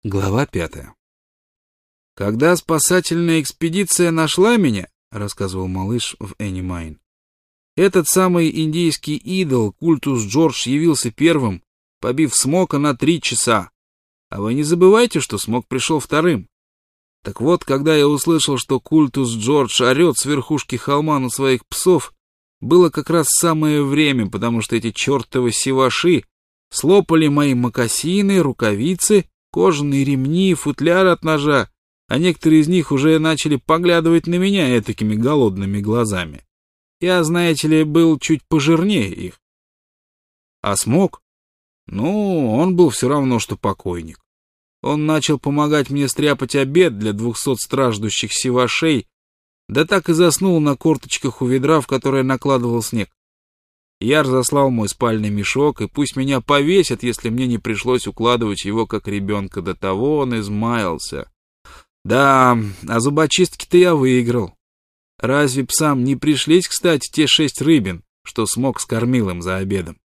Глава 5. «Когда спасательная экспедиция нашла меня, — рассказывал малыш в Энни Майн, — этот самый индийский идол, культус Джордж, явился первым, побив Смока на 3 часа. А вы не забывайте, что Смок пришел вторым. Так вот, когда я услышал, что культус Джордж орет с верхушки холма на своих псов, было как раз самое время, потому что эти чертовы сиваши слопали мои мокасины, рукавицы, кожаные ремни, футляры от ножа, а некоторые из них уже начали поглядывать на меня этакими голодными глазами. Я, знаете ли, был чуть пожирнее их. А Смок? Ну, он был все равно, что покойник. Он начал помогать мне стряпать обед для 200 страждущих сивашей, да так и заснул на корточках у ведра, в которое накладывал снег. Я разослал мой спальный мешок, и пусть меня повесят, если мне не пришлось укладывать его как ребенка, до того он измаялся. Да, а зубочистки-то я выиграл. Разве псам не пришлись, кстати, те 6 рыбин, что Смок скормил им за обедом?